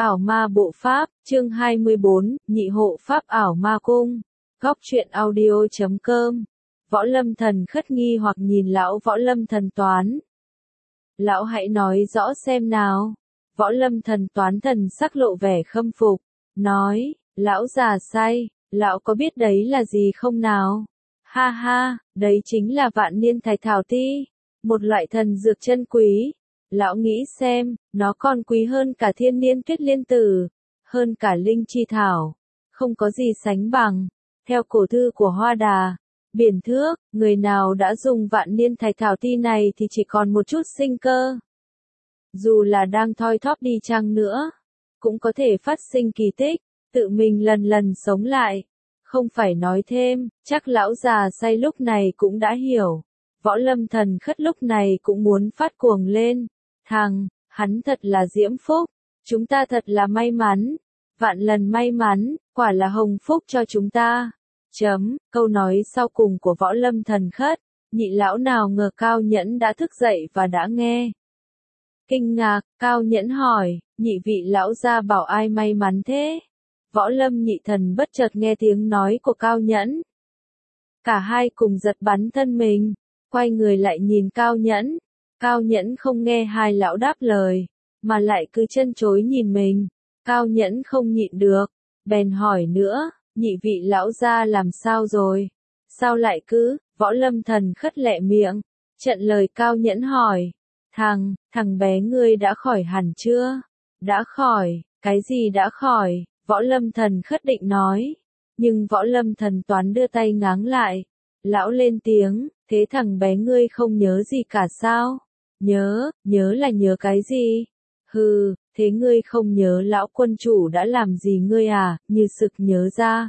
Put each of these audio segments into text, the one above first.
Ảo ma bộ pháp, chương 24, nhị hộ pháp ảo ma cung. Góc truyện audio.com. Võ Lâm Thần khất nghi hoặc nhìn lão Võ Lâm Thần Toán. Lão hãy nói rõ xem nào. Võ Lâm Thần Toán thần sắc lộ vẻ khâm phục, nói, lão già say, lão có biết đấy là gì không nào? Ha ha, đấy chính là vạn niên thái thảo ti, một loại thần dược chân quý. Lão nghĩ xem, nó còn quý hơn cả thiên niên tuyết liên tử, hơn cả linh chi thảo, không có gì sánh bằng. Theo cổ thư của Hoa Đà, biển thước, người nào đã dùng vạn niên thái thảo ti này thì chỉ còn một chút sinh cơ. Dù là đang thoi thóp đi chăng nữa, cũng có thể phát sinh kỳ tích, tự mình lần lần sống lại. Không phải nói thêm, chắc lão già say lúc này cũng đã hiểu. Võ Lâm Thần khất lúc này cũng muốn phát cuồng lên. Hắn thật là diễm phúc, chúng ta thật là may mắn, vạn lần may mắn, quả là hồng phúc cho chúng ta. Câu nói sau cùng của Võ Lâm Thần khất, nhị lão nào ngờ Cao Nhẫn đã thức dậy và đã nghe. Kinh ngạc, Cao Nhẫn hỏi, nhị vị lão gia bảo ai may mắn thế? Võ Lâm nhị thần bất chợt nghe tiếng nói của Cao Nhẫn. Cả hai cùng giật bắn thân mình, quay người lại nhìn Cao Nhẫn. Cao Nhẫn không nghe hai lão đáp lời, mà lại cứ chân chối nhìn mình. Cao Nhẫn không nhịn được, bèn hỏi nữa, nhị vị lão gia làm sao rồi? Sao lại cứ, Võ Lâm Thần khất lẹ miệng, trận lời Cao Nhẫn hỏi. Thằng bé ngươi đã khỏi hẳn chưa? Đã khỏi, cái gì đã khỏi? Võ Lâm Thần khất định nói. Nhưng Võ Lâm Thần Toán đưa tay ngáng lại. Lão lên tiếng, thế thằng bé ngươi không nhớ gì cả sao? Nhớ là nhớ cái gì? Hừ, thế ngươi không nhớ lão quân chủ đã làm gì ngươi à, như sực nhớ ra.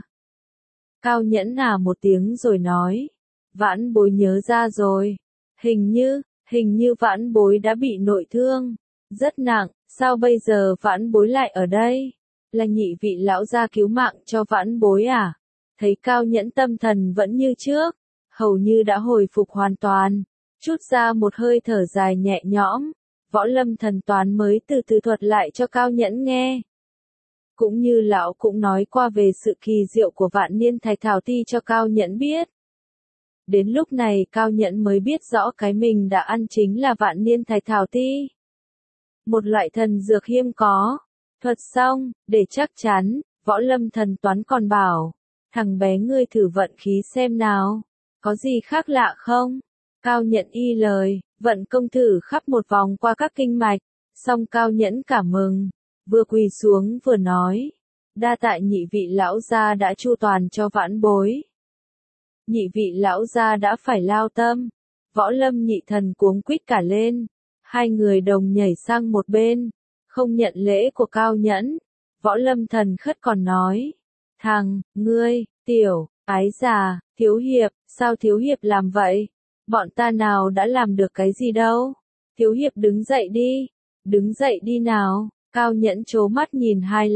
Cao Nhẫn một tiếng rồi nói, vãn bối nhớ ra rồi. Hình như vãn bối đã bị nội thương, rất nặng, sao bây giờ vãn bối lại ở đây? Là nhị vị lão gia cứu mạng cho vãn bối à? Thấy Cao Nhẫn tâm thần vẫn như trước, hầu như đã hồi phục hoàn toàn. Chút ra một hơi thở dài nhẹ nhõm, Võ Lâm Thần Toán mới từ từ thuật lại cho Cao Nhẫn nghe. Cũng như lão cũng nói qua về sự kỳ diệu của vạn niên thái thảo ti cho Cao Nhẫn biết. Đến lúc này Cao Nhẫn mới biết rõ cái mình đã ăn chính là vạn niên thái thảo ti. Một loại thần dược hiếm có. Thuật xong, để chắc chắn, Võ Lâm Thần Toán còn bảo, thằng bé ngươi thử vận khí xem nào, có gì khác lạ không? Cao Nhẫn y lời, vận công thử khắp một vòng qua các kinh mạch, xong Cao Nhẫn cảm mừng, vừa quỳ xuống vừa nói, đa tạ nhị vị lão gia đã chu toàn cho vãn bối. Nhị vị lão gia đã phải lao tâm. Võ Lâm nhị thần cuống quýt cả lên, hai người đồng nhảy sang một bên, không nhận lễ của Cao Nhẫn. Võ Lâm Thần khất còn nói, ngươi, tiểu, ái già, thiếu hiệp, sao thiếu hiệp làm vậy? Bọn ta nào đã làm được cái gì đâu? Thiếu hiệp đứng dậy đi nào. Cao Nhẫn trố mắt nhìn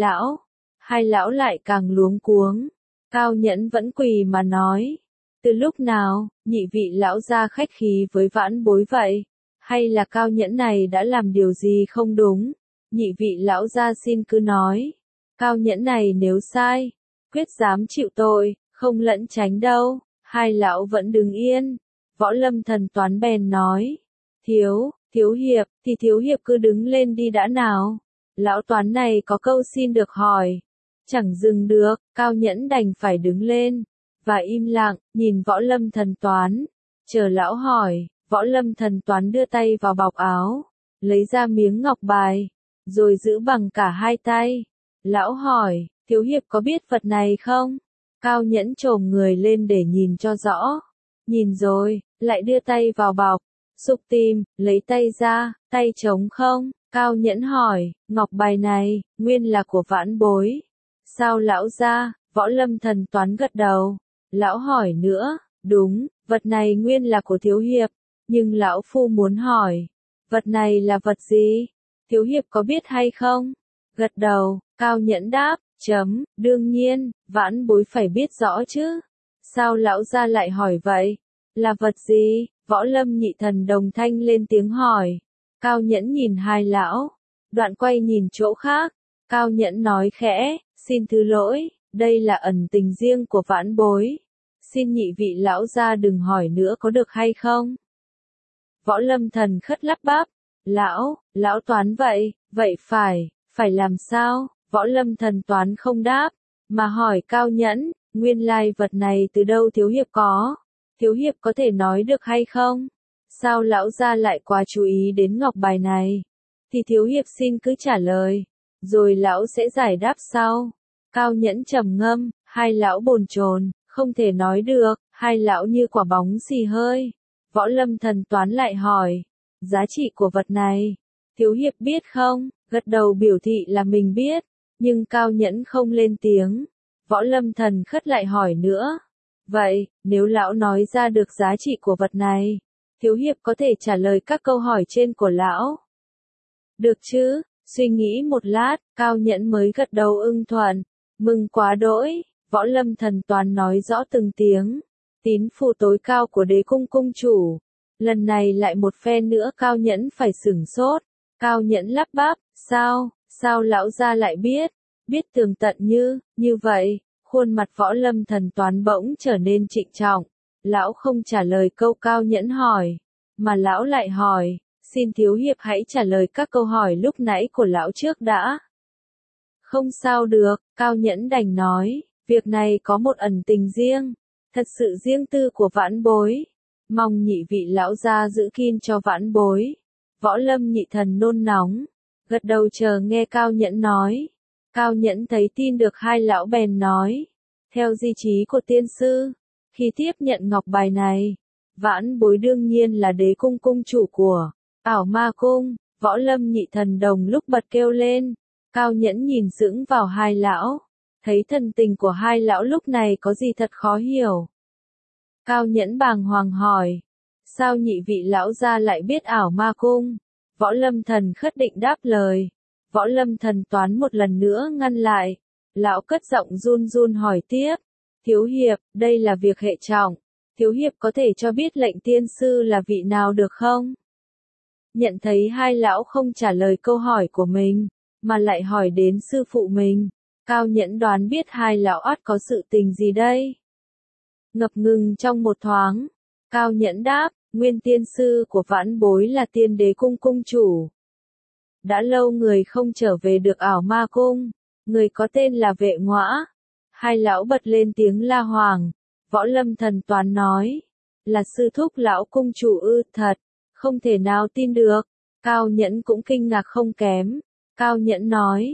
hai lão lại càng luống cuống. Cao Nhẫn vẫn quỳ mà nói, từ lúc nào, nhị vị lão gia khách khí với vãn bối vậy? Hay là Cao Nhẫn này đã làm điều gì không đúng? Nhị vị lão gia xin cứ nói. Cao Nhẫn này nếu sai, quyết dám chịu tội, không lẫn tránh đâu. Hai lão vẫn đứng yên. Võ Lâm Thần Toán bèn nói, thiếu hiệp, thì thiếu hiệp cứ đứng lên đi đã nào. Lão Toán này có câu xin được hỏi. Chẳng dừng được, Cao Nhẫn đành phải đứng lên, và im lặng, nhìn Võ Lâm Thần Toán. Chờ lão hỏi, Võ Lâm Thần Toán đưa tay vào bọc áo, lấy ra miếng ngọc bài, rồi giữ bằng cả hai tay. Lão hỏi, thiếu hiệp có biết vật này không? Cao Nhẫn chồm người lên để nhìn cho rõ. Nhìn rồi, lại đưa tay vào bọc, sục tìm, lấy tay ra, tay trống không? Cao Nhẫn hỏi, ngọc bài này, nguyên là của vãn bối. Sao lão gia? Võ Lâm Thần Toán gật đầu. Lão hỏi nữa, đúng, vật này nguyên là của thiếu hiệp, nhưng lão phu muốn hỏi, vật này là vật gì? Thiếu hiệp có biết hay không? Gật đầu, Cao Nhẫn đáp, đương nhiên, vãn bối phải biết rõ chứ. Sao lão gia lại hỏi vậy? Là vật gì? Võ Lâm nhị thần đồng thanh lên tiếng hỏi. Cao Nhẫn nhìn hai lão, đoạn quay nhìn chỗ khác, Cao Nhẫn nói khẽ, xin thứ lỗi, đây là ẩn tình riêng của vãn bối. Xin nhị vị lão gia đừng hỏi nữa có được hay không? Võ Lâm Thần khất lắp bắp, lão Toán vậy phải làm sao? Võ Lâm Thần Toán không đáp, mà hỏi Cao Nhẫn, nguyên lai vật này từ đâu thiếu hiệp có? Thiếu hiệp có thể nói được hay không? Sao lão gia lại quá chú ý đến ngọc bài này? Thì thiếu hiệp xin cứ trả lời, rồi lão sẽ giải đáp sau. Cao Nhẫn trầm ngâm, hai lão bồn chồn, không thể nói được, hai lão như quả bóng xì hơi. Võ Lâm Thần Toán lại hỏi, giá trị của vật này, thiếu hiệp biết không? Gật đầu biểu thị là mình biết, nhưng Cao Nhẫn không lên tiếng. Võ Lâm Thần khất lại hỏi nữa, vậy, nếu lão nói ra được giá trị của vật này, thiếu hiệp có thể trả lời các câu hỏi trên của lão. Được chứ? Suy nghĩ một lát, Cao Nhẫn mới gật đầu ưng thuận. Mừng quá đỗi, Võ Lâm Thần Toán nói rõ từng tiếng. Tín phụ tối cao của đế cung cung chủ. Lần này lại một phen nữa Cao Nhẫn phải sửng sốt. Cao Nhẫn lắp bắp, sao lão gia lại biết tường tận như vậy. Khuôn mặt Võ Lâm Thần Toán bỗng trở nên trịnh trọng. Lão không trả lời câu Cao Nhẫn hỏi, mà lão lại hỏi, xin thiếu hiệp hãy trả lời các câu hỏi lúc nãy của lão trước đã. Không sao được, Cao Nhẫn đành nói, việc này có một ẩn tình riêng, thật sự riêng tư của vãn bối. Mong nhị vị lão gia giữ kín cho vãn bối. Võ Lâm Nhị Thần nôn nóng, gật đầu chờ nghe Cao Nhẫn nói. Cao Nhẫn thấy tin được hai lão bèn nói, theo di chí của tiên sư, khi tiếp nhận ngọc bài này, vãn bối đương nhiên là đế cung cung chủ của Ảo Ma Cung. Võ Lâm Nhị Thần đồng lúc bật kêu lên. Cao Nhẫn nhìn sững vào hai lão, thấy thần tình của hai lão lúc này có gì thật khó hiểu. Cao Nhẫn bàng hoàng hỏi, sao nhị vị lão gia lại biết Ảo Ma Cung? Võ Lâm Thần khất định đáp lời. Võ Lâm Thần Toán một lần nữa ngăn lại. Lão cất giọng run run hỏi tiếp, thiếu hiệp, đây là việc hệ trọng, thiếu hiệp có thể cho biết lệnh tiên sư là vị nào được không? Nhận thấy hai lão không trả lời câu hỏi của mình, mà lại hỏi đến sư phụ mình. Cao Nhẫn đoán biết hai lão ắt có sự tình gì đây. Ngập ngừng trong một thoáng, Cao Nhẫn đáp, nguyên tiên sư của vãn bối là tiên đế cung cung chủ. Đã lâu người không trở về được Ảo Ma Cung, người có tên là Vệ Ngõa. Hai lão bật lên tiếng la hoàng. Võ Lâm Thần Toán nói, là sư thúc lão cung chủ ư? Thật, không thể nào tin được. Cao Nhẫn cũng kinh ngạc không kém. Cao Nhẫn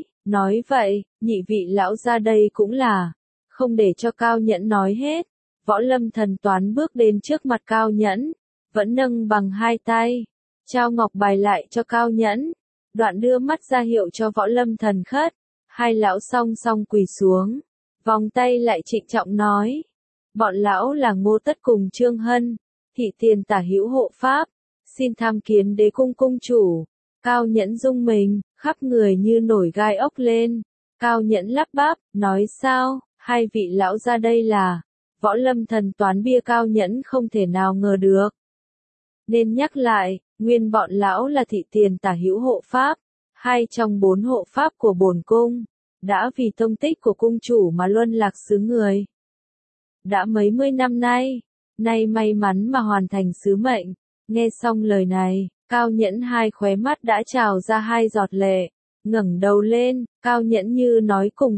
nói vậy, nhị vị lão ra đây cũng là. Không để cho Cao Nhẫn nói hết, Võ Lâm Thần Toán bước đến trước mặt Cao Nhẫn, vẫn nâng bằng hai tay, trao ngọc bài lại cho Cao Nhẫn, đoạn đưa mắt ra hiệu cho Võ Lâm Thần khất. Hai lão song song quỳ xuống, vòng tay lại trịnh trọng nói, bọn lão là Ngô Tất cùng Trương Hân, thị tiền tả hữu hộ pháp, xin tham kiến đế cung cung chủ. Cao Nhẫn rung mình, khắp người như nổi gai ốc lên. Cao Nhẫn lắp bắp, nói sao, hai vị lão ra đây là. Võ Lâm Thần Toán bia Cao Nhẫn không thể nào ngờ được. Nên nhắc lại, nguyên bọn lão là thị tiền tả hữu hộ pháp, hai trong bốn hộ pháp của bổn cung, đã vì tông tích của cung chủ mà luân lạc xứ người. Đã mấy mươi năm nay may mắn mà hoàn thành sứ mệnh. Nghe xong lời này, Cao Nhẫn hai khóe mắt đã trào ra hai giọt lệ, ngẩng đầu lên, Cao Nhẫn như nói cùng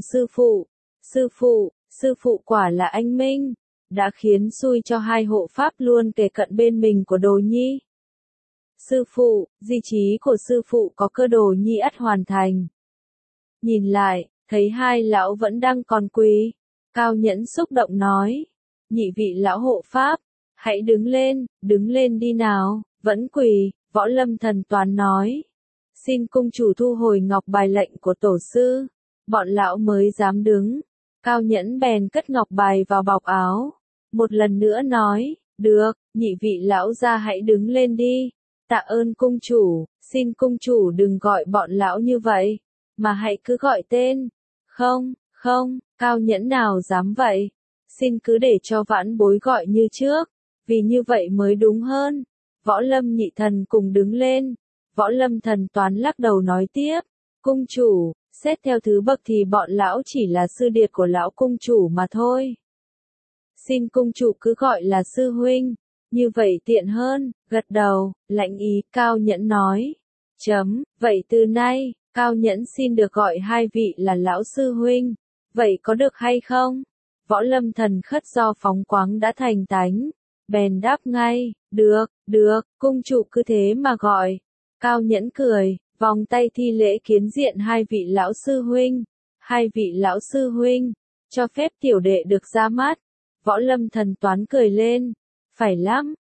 sư phụ quả là anh minh, đã khiến xui cho hai hộ pháp luôn kề cận bên mình của Đồ Nhi. Sư phụ, di chí của sư phụ có cơ Đồ Nhi ắt hoàn thành. Nhìn lại, thấy hai lão vẫn đang còn quỳ. Cao Nhẫn xúc động nói, nhị vị lão hộ pháp, hãy đứng lên đi nào, vẫn quỳ. Võ Lâm Thần Toán nói, xin cung chủ thu hồi ngọc bài lệnh của tổ sư. Bọn lão mới dám đứng. Cao Nhẫn bèn cất ngọc bài vào bọc áo, một lần nữa nói, được, nhị vị lão gia hãy đứng lên đi. Tạ ơn cung chủ, xin cung chủ đừng gọi bọn lão như vậy, mà hãy cứ gọi tên. Không, Cao Nhẫn nào dám vậy, xin cứ để cho vãn bối gọi như trước, vì như vậy mới đúng hơn. Võ Lâm Nhị Thần cùng đứng lên. Võ Lâm Thần Toán lắc đầu nói tiếp, cung chủ, Xét theo thứ bậc thì bọn lão chỉ là sư điệt của lão cung chủ mà thôi. Xin cung chủ cứ gọi là sư huynh, như vậy tiện hơn, gật đầu, lãnh ý, Cao Nhẫn nói. Vậy từ nay, Cao Nhẫn xin được gọi hai vị là lão sư huynh, vậy có được hay không? Võ Lâm Thần Khất do phóng khoáng đã thành tánh, bèn đáp ngay, được, cung chủ cứ thế mà gọi. Cao Nhẫn cười, vòng tay thi lễ kiến diện hai vị lão sư huynh. Hai vị lão sư huynh, cho phép tiểu đệ được ra mắt. Võ Lâm Thần Toán cười lên, phải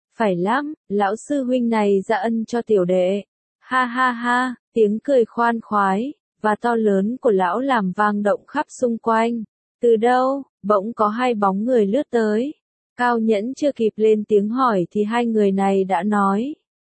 lắm, lão sư huynh này ra ân cho tiểu đệ. Ha ha ha, tiếng cười khoan khoái và to lớn của lão làm vang động khắp xung quanh. Từ đâu, bỗng có hai bóng người lướt tới. Cao Nhẫn chưa kịp lên tiếng hỏi thì hai người này đã nói.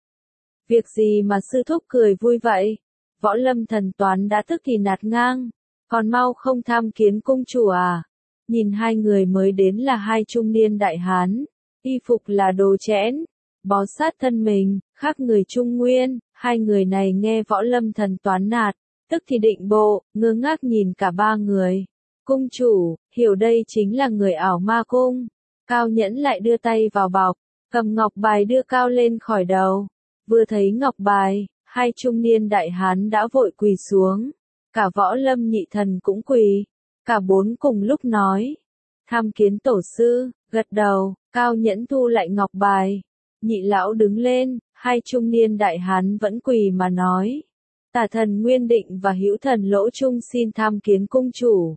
Việc gì mà sư thúc cười vui vậy? Võ Lâm Thần Toán đã tức thì nạt ngang. Còn mau không tham kiến cung chủ à? Nhìn hai người mới đến là hai trung niên đại hán. Y phục là đồ chẽn, bó sát thân mình, khác người Trung Nguyên. Hai người này nghe Võ Lâm Thần Toán nạt, tức thì định bộ, ngơ ngác nhìn cả ba người. Cung chủ, hiểu đây chính là người ảo ma cung. Cao Nhẫn lại đưa tay vào bọc, cầm ngọc bài đưa cao lên khỏi đầu. Vừa thấy ngọc bài, hai trung niên đại hán đã vội quỳ xuống. Cả Võ Lâm nhị thần cũng quỳ. Cả bốn cùng lúc nói. Tham kiến tổ sư, gật đầu, Cao Nhẫn thu lại ngọc bài. Nhị lão đứng lên, hai trung niên đại hán vẫn quỳ mà nói. Tả thần Nguyên Định và Hữu thần Lỗ Trung xin tham kiến cung chủ.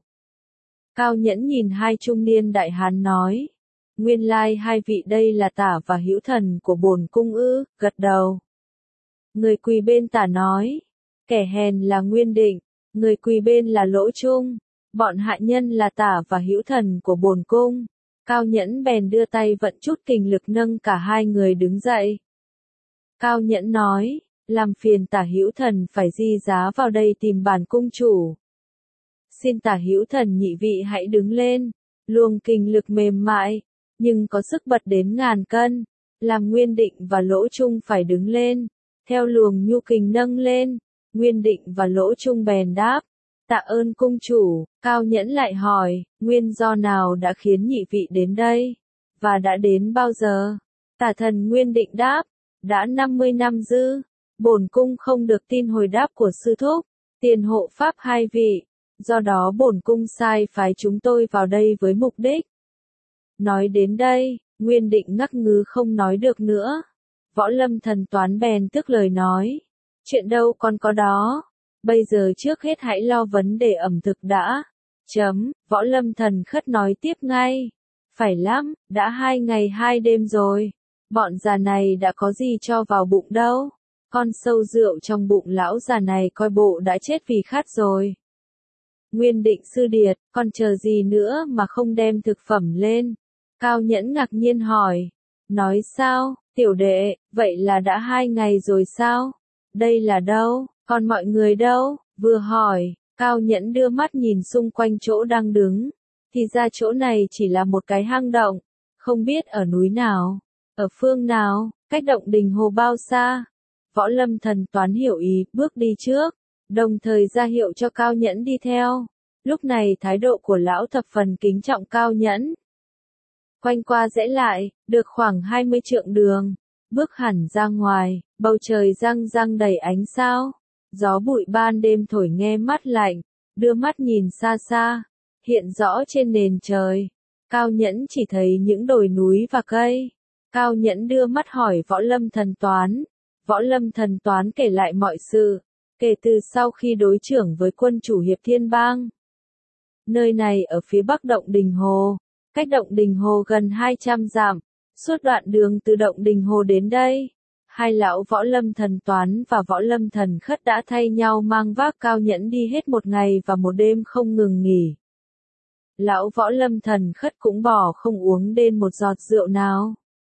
Cao Nhẫn nhìn hai trung niên đại hán nói. Nguyên lai hai vị đây là Tả và Hữu thần của bổn cung ư, gật đầu. Người quỳ bên Tả nói. Kẻ hèn là Nguyên Định, người quỳ bên là Lỗ Trung. Bọn hạ nhân là Tả và Hữu thần của bổn cung. Cao Nhẫn bèn đưa tay vận chút kình lực nâng cả hai người đứng dậy. Cao Nhẫn nói, làm phiền Tả Hữu thần phải di giá vào đây tìm bản cung chủ. Xin Tả Hữu thần nhị vị hãy đứng lên. Luồng kình lực mềm mại, nhưng có sức bật đến ngàn cân. Làm Nguyên Định và Lỗ Trung phải đứng lên. Theo luồng nhu kình nâng lên, Nguyên Định và Lỗ Trung bèn đáp. Tạ ơn cung chủ. Cao Nhẫn lại hỏi, nguyên do nào đã khiến nhị vị đến đây? Và đã đến bao giờ? Tả thần Nguyên Định đáp, đã 50 năm dư. Bổn cung không được tin hồi đáp của sư thúc, tiền hộ pháp hai vị. Do đó bổn cung sai phái chúng tôi vào đây với mục đích. Nói đến đây, Nguyên Định ngắc ngứ không nói được nữa. Võ Lâm Thần Toán bèn tức lời nói. Chuyện đâu còn có đó. Bây giờ trước hết hãy lo vấn đề ẩm thực đã. Võ Lâm Thần Khất nói tiếp ngay. Phải lắm, đã 2 ngày 2 đêm rồi. Bọn già này đã có gì cho vào bụng đâu. Con sâu rượu trong bụng lão già này coi bộ đã chết vì khát rồi. Nguyên Định sư điệt, còn chờ gì nữa mà không đem thực phẩm lên? Cao Nhẫn ngạc nhiên hỏi. Nói sao, tiểu đệ, vậy là đã 2 ngày rồi sao? Đây là đâu, còn mọi người đâu? Vừa hỏi, Cao Nhẫn đưa mắt nhìn xung quanh chỗ đang đứng. Thì ra chỗ này chỉ là một cái hang động, không biết ở núi nào, ở phương nào, cách động Đình Hồ bao xa. Võ Lâm Thần Toán hiểu ý, bước đi trước, đồng thời ra hiệu cho Cao Nhẫn đi theo. Lúc này thái độ của lão thập phần kính trọng Cao Nhẫn. Quanh qua rẽ lại, được khoảng 20 trượng đường, bước hẳn ra ngoài, bầu trời răng răng đầy ánh sao. Gió bụi ban đêm thổi nghe mát lạnh, đưa mắt nhìn xa xa, hiện rõ trên nền trời. Cao Nhẫn chỉ thấy những đồi núi và cây. Cao Nhẫn đưa mắt hỏi Võ Lâm Thần Toán. Võ Lâm Thần Toán kể lại mọi sự, kể từ sau khi đối chưởng với quân chủ Hiệp Thiên Bang. Nơi này ở phía bắc động Đình Hồ, cách động Đình Hồ gần 200 dặm, suốt đoạn đường từ động Đình Hồ đến đây. Hai lão Võ Lâm Thần Toán và Võ Lâm Thần Khất đã thay nhau mang vác Cao Nhẫn đi hết một ngày và một đêm không ngừng nghỉ. Lão Võ Lâm Thần Khất cũng bỏ không uống đến một giọt rượu nào.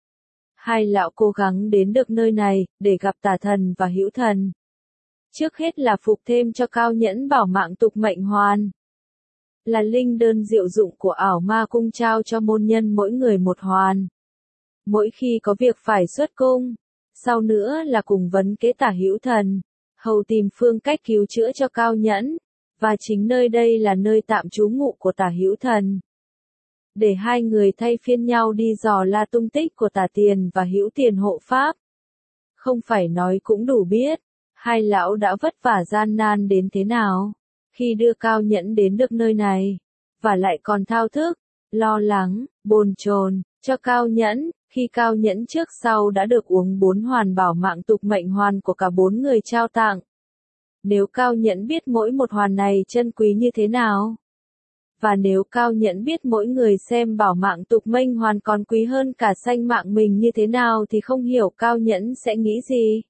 Hai lão cố gắng đến được nơi này, để gặp Tả thần và Hữu thần. Trước hết là phục thêm cho Cao Nhẫn bảo mạng tục mệnh hoàn. Là linh đơn diệu dụng của ảo ma cung trao cho môn nhân mỗi người một hoàn. Mỗi khi có việc phải xuất cung. Sau nữa là cùng vấn kế Tả Hữu thần, hầu tìm phương cách cứu chữa cho Cao Nhẫn. và chính nơi đây là nơi tạm trú ngụ của Tả Hữu Thần. Để hai người thay phiên nhau đi dò la tung tích của Tả Tiền và Hữu Tiền hộ pháp. Không phải nói cũng đủ biết, hai lão đã vất vả gian nan đến thế nào, khi đưa Cao Nhẫn đến được nơi này, và lại còn thao thức, lo lắng, bồn chồn cho Cao Nhẫn, khi Cao Nhẫn trước sau đã được uống 4 hoàn bảo mạng tục mệnh hoàn của cả 4 người trao tặng. Nếu Cao Nhẫn biết mỗi một hoàn này chân quý như thế nào, và nếu Cao Nhẫn biết mỗi người xem bảo mạng tục mệnh hoàn còn quý hơn cả sanh mạng mình như thế nào thì không hiểu Cao Nhẫn sẽ nghĩ gì.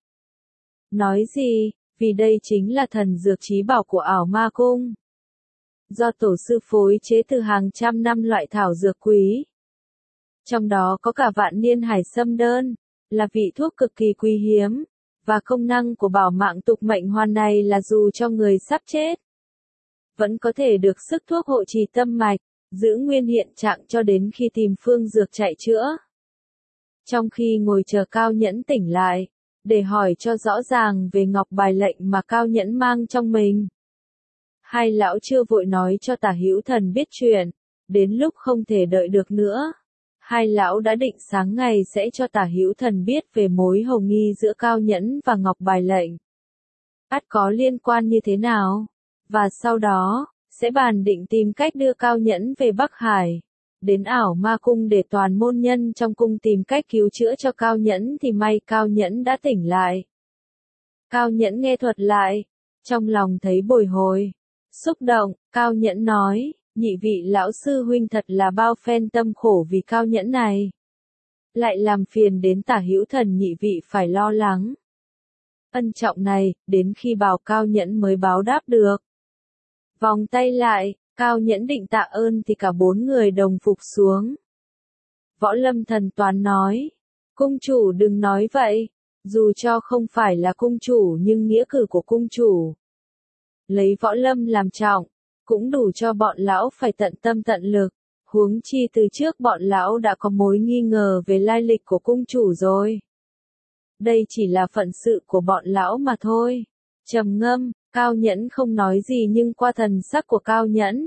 Nói gì, vì đây chính là thần dược trí bảo của ảo ma cung. Do tổ sư phối chế từ hàng trăm năm loại thảo dược quý. Trong đó có cả vạn niên hải sâm đơn, là vị thuốc cực kỳ quý hiếm, và công năng của bảo mạng tục mệnh hoàn này là dù cho người sắp chết, vẫn có thể được sức thuốc hộ trì tâm mạch, giữ nguyên hiện trạng cho đến khi tìm phương dược chạy chữa. Trong khi ngồi chờ Cao Nhẫn tỉnh lại, để hỏi cho rõ ràng về ngọc bài lệnh mà Cao Nhẫn mang trong mình. Hai lão chưa vội nói cho Tả Hữu Thần biết chuyện, đến lúc không thể đợi được nữa. Hai lão đã định sáng ngày sẽ cho Tả Hữu Thần biết về mối hầu nghi giữa Cao Nhẫn và ngọc bài lệnh. Ắt có liên quan như thế nào, và sau đó, sẽ bàn định tìm cách đưa Cao Nhẫn về Bắc Hải. Đến ảo ma cung để toàn môn nhân trong cung tìm cách cứu chữa cho Cao Nhẫn thì may Cao Nhẫn đã tỉnh lại. Cao Nhẫn nghe thuật lại, trong lòng thấy bồi hồi, xúc động, Cao Nhẫn nói, nhị vị lão sư huynh thật là bao phen tâm khổ vì Cao Nhẫn này. Lại làm phiền đến Tả Hữu Thần nhị vị phải lo lắng. Ân trọng này, đến khi bảo Cao Nhẫn mới báo đáp được. Vòng tay lại, Cao Nhẫn định tạ ơn thì cả 4 người đồng phục xuống. Võ Lâm Thần Toán nói, cung chủ đừng nói vậy, dù cho không phải là cung chủ nhưng nghĩa cử của cung chủ. Lấy Võ Lâm làm trọng, cũng đủ cho bọn lão phải tận tâm tận lực, huống chi từ trước bọn lão đã có mối nghi ngờ về lai lịch của cung chủ rồi. Đây chỉ là phận sự của bọn lão mà thôi. Trầm ngâm, Cao Nhẫn không nói gì nhưng qua thần sắc của Cao Nhẫn,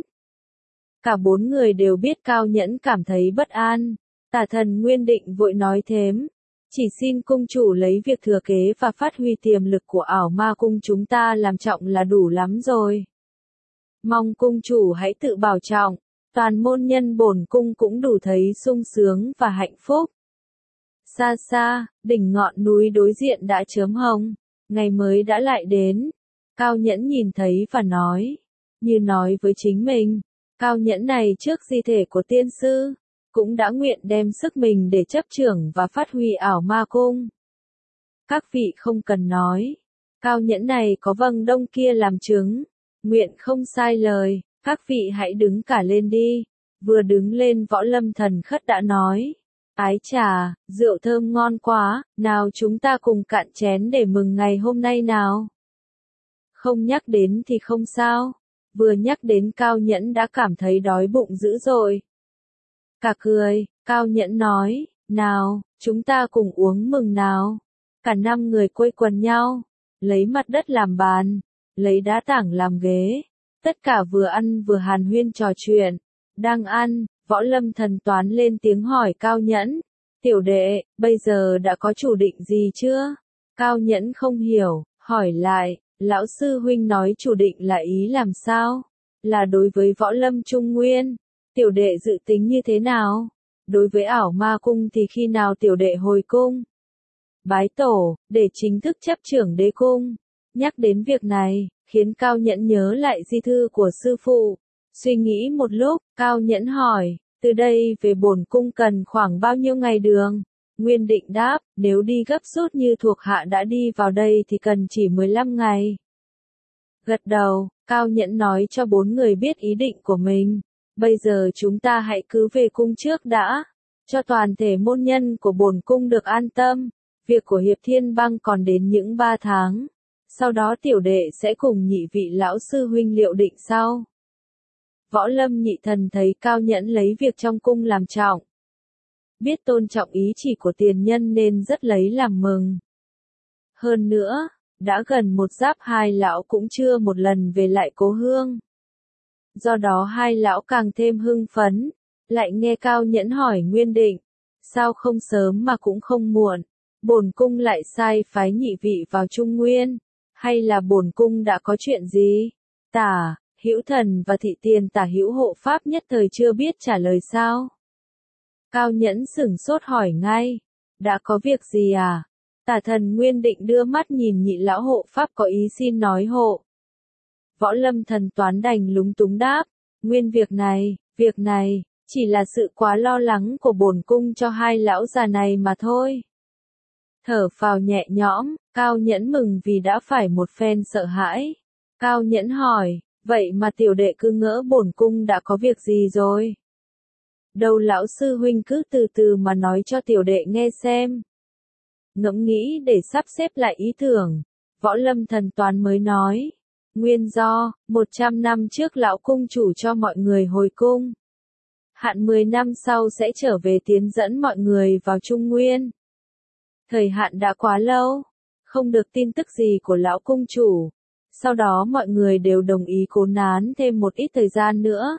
cả 4 người đều biết Cao Nhẫn cảm thấy bất an. Tả Thần Nguyên định vội nói thêm, chỉ xin cung chủ lấy việc thừa kế và phát huy tiềm lực của ảo ma cung chúng ta làm trọng là đủ lắm rồi. Mong cung chủ hãy tự bảo trọng, toàn môn nhân bổn cung cũng đủ thấy sung sướng và hạnh phúc. Xa xa, đỉnh ngọn núi đối diện đã chớm hồng, ngày mới đã lại đến. Cao Nhẫn nhìn thấy và nói, như nói với chính mình, Cao Nhẫn này trước di thể của tiên sư, cũng đã nguyện đem sức mình để chấp trưởng và phát huy ảo ma cung. Các vị không cần nói, Cao Nhẫn này có vầng đông kia làm chứng, nguyện không sai lời, các vị hãy đứng cả lên đi. Vừa đứng lên Võ Lâm Thần Khất đã nói, ái chà, rượu thơm ngon quá, nào chúng ta cùng cạn chén để mừng ngày hôm nay nào. Không nhắc đến thì không sao, vừa nhắc đến Cao Nhẫn đã cảm thấy đói bụng dữ dội. Cả cười, Cao Nhẫn nói, nào, chúng ta cùng uống mừng nào. Cả 5 người quây quần nhau, lấy mặt đất làm bàn, lấy đá tảng làm ghế, tất cả vừa ăn vừa hàn huyên trò chuyện. Đang ăn, Võ Lâm Thần Toán lên tiếng hỏi Cao Nhẫn, tiểu đệ, bây giờ đã có chủ định gì chưa? Cao Nhẫn không hiểu, hỏi lại, lão sư huynh nói chủ định là ý làm sao? Là đối với Võ Lâm Trung Nguyên, tiểu đệ dự tính như thế nào? Đối với ảo ma cung thì khi nào tiểu đệ hồi cung? Bái tổ, để chính thức chấp trưởng đế cung. Nhắc đến việc này, khiến Cao Nhẫn nhớ lại di thư của sư phụ. Suy nghĩ một lúc, Cao Nhẫn hỏi, từ đây về bổn cung cần khoảng bao nhiêu ngày đường? Nguyên Định đáp, nếu đi gấp rút như thuộc hạ đã đi vào đây thì cần chỉ 15 ngày. Gật đầu, Cao Nhẫn nói cho 4 người biết ý định của mình. Bây giờ chúng ta hãy cứ về cung trước đã, cho toàn thể môn nhân của bổn cung được an tâm. Việc của Hiệp Thiên Bang còn đến những 3 tháng. Sau đó tiểu đệ sẽ cùng nhị vị lão sư huynh liệu định sau. Võ Lâm Nhị Thần thấy Cao Nhẫn lấy việc trong cung làm trọng. Biết tôn trọng ý chỉ của tiền nhân nên rất lấy làm mừng. Hơn nữa, đã gần một giáp hai lão cũng chưa một lần về lại cố hương. Do đó hai lão càng thêm hưng phấn, lại nghe Cao Nhẫn hỏi Nguyên Định, sao không sớm mà cũng không muộn, bổn cung lại sai phái nhị vị vào Trung Nguyên, hay là bổn cung đã có chuyện gì? Tả, Hữu Thần và Thị Tiền Tả Hữu hộ pháp nhất thời chưa biết trả lời sao. Cao Nhẫn sửng sốt hỏi ngay, đã có việc gì à? Tả Thần Nguyên Định đưa mắt nhìn nhị lão hộ pháp có ý xin nói hộ. Võ Lâm Thần Toán đành lúng túng đáp, nguyên việc này, chỉ là sự quá lo lắng của bổn cung cho hai lão già này mà thôi. Thở phào nhẹ nhõm, Cao Nhẫn mừng vì đã phải một phen sợ hãi. Cao Nhẫn hỏi, vậy mà tiểu đệ cứ ngỡ bổn cung đã có việc gì rồi? Đâu lão sư huynh cứ từ từ mà nói cho tiểu đệ nghe xem. Ngẫm nghĩ để sắp xếp lại ý tưởng, Võ Lâm Thần Toán mới nói. Nguyên do, 100 năm trước lão cung chủ cho mọi người hồi cung. Hạn 10 năm sau sẽ trở về tiến dẫn mọi người vào Trung Nguyên. Thời hạn đã quá lâu, không được tin tức gì của lão cung chủ. Sau đó mọi người đều đồng ý cố nán thêm một ít thời gian nữa.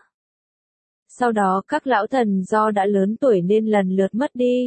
Sau đó các lão thần do đã lớn tuổi nên lần lượt mất đi.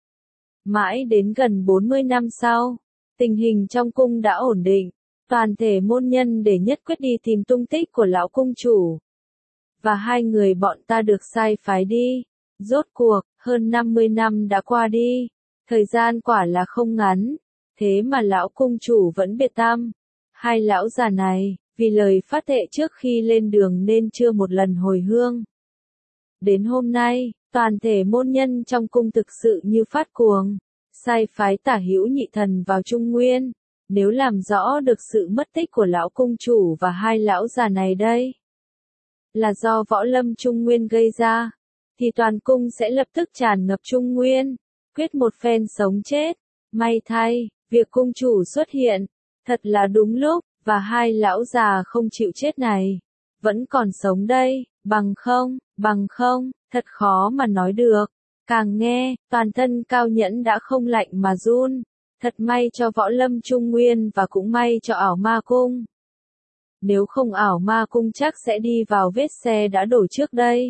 Mãi đến gần 40 năm sau, tình hình trong cung đã ổn định. Toàn thể môn nhân để nhất quyết đi tìm tung tích của lão cung chủ. Và hai người bọn ta được sai phái đi. Rốt cuộc, hơn 50 năm đã qua đi. Thời gian quả là không ngắn. Thế mà lão cung chủ vẫn biệt tăm. Hai lão già này, vì lời phát thệ trước khi lên đường nên chưa một lần hồi hương. Đến hôm nay, toàn thể môn nhân trong cung thực sự như phát cuồng. Sai phái Tả Hữu nhị thần vào Trung Nguyên. Nếu làm rõ được sự mất tích của lão cung chủ và hai lão già này đây, là do Võ Lâm Trung Nguyên gây ra, thì toàn cung sẽ lập tức tràn ngập Trung Nguyên, quyết một phen sống chết. May thay, việc cung chủ xuất hiện, thật là đúng lúc, và hai lão già không chịu chết này, vẫn còn sống đây, bằng không, thật khó mà nói được. Càng nghe, toàn thân Cao Nhẫn đã không lạnh mà run. Thật may cho Võ Lâm Trung Nguyên và cũng may cho ảo ma cung. Nếu không ảo ma cung chắc sẽ đi vào vết xe đã đổ trước đây.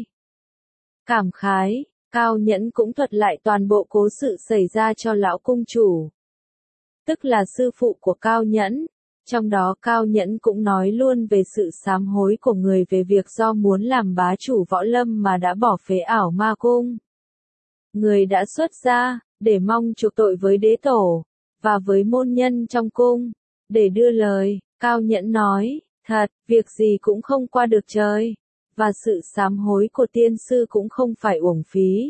Cảm khái, Cao Nhẫn cũng thuật lại toàn bộ cố sự xảy ra cho lão cung chủ. Tức là sư phụ của Cao Nhẫn. Trong đó Cao Nhẫn cũng nói luôn về sự sám hối của người về việc do muốn làm bá chủ Võ Lâm mà đã bỏ phế ảo ma cung. Người đã xuất gia, để mong chuộc tội với đế tổ, và với môn nhân trong cung, để đưa lời, Cao Nhẫn nói, thật, việc gì cũng không qua được trời, và sự sám hối của tiên sư cũng không phải uổng phí.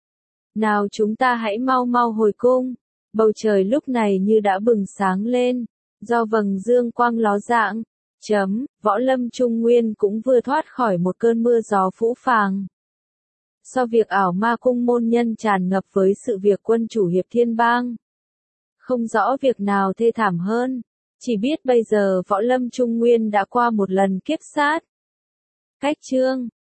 Nào chúng ta hãy mau mau hồi cung, bầu trời lúc này như đã bừng sáng lên, do vầng dương quang ló dạng, Võ Lâm Trung Nguyên cũng vừa thoát khỏi một cơn mưa gió phũ phàng. Sau việc ảo ma cung môn nhân tràn ngập với sự việc quân chủ hiệp thiên bang. Không rõ việc nào thê thảm hơn, chỉ biết bây giờ Võ Lâm Trung Nguyên đã qua một lần kiếp sát. Cách chương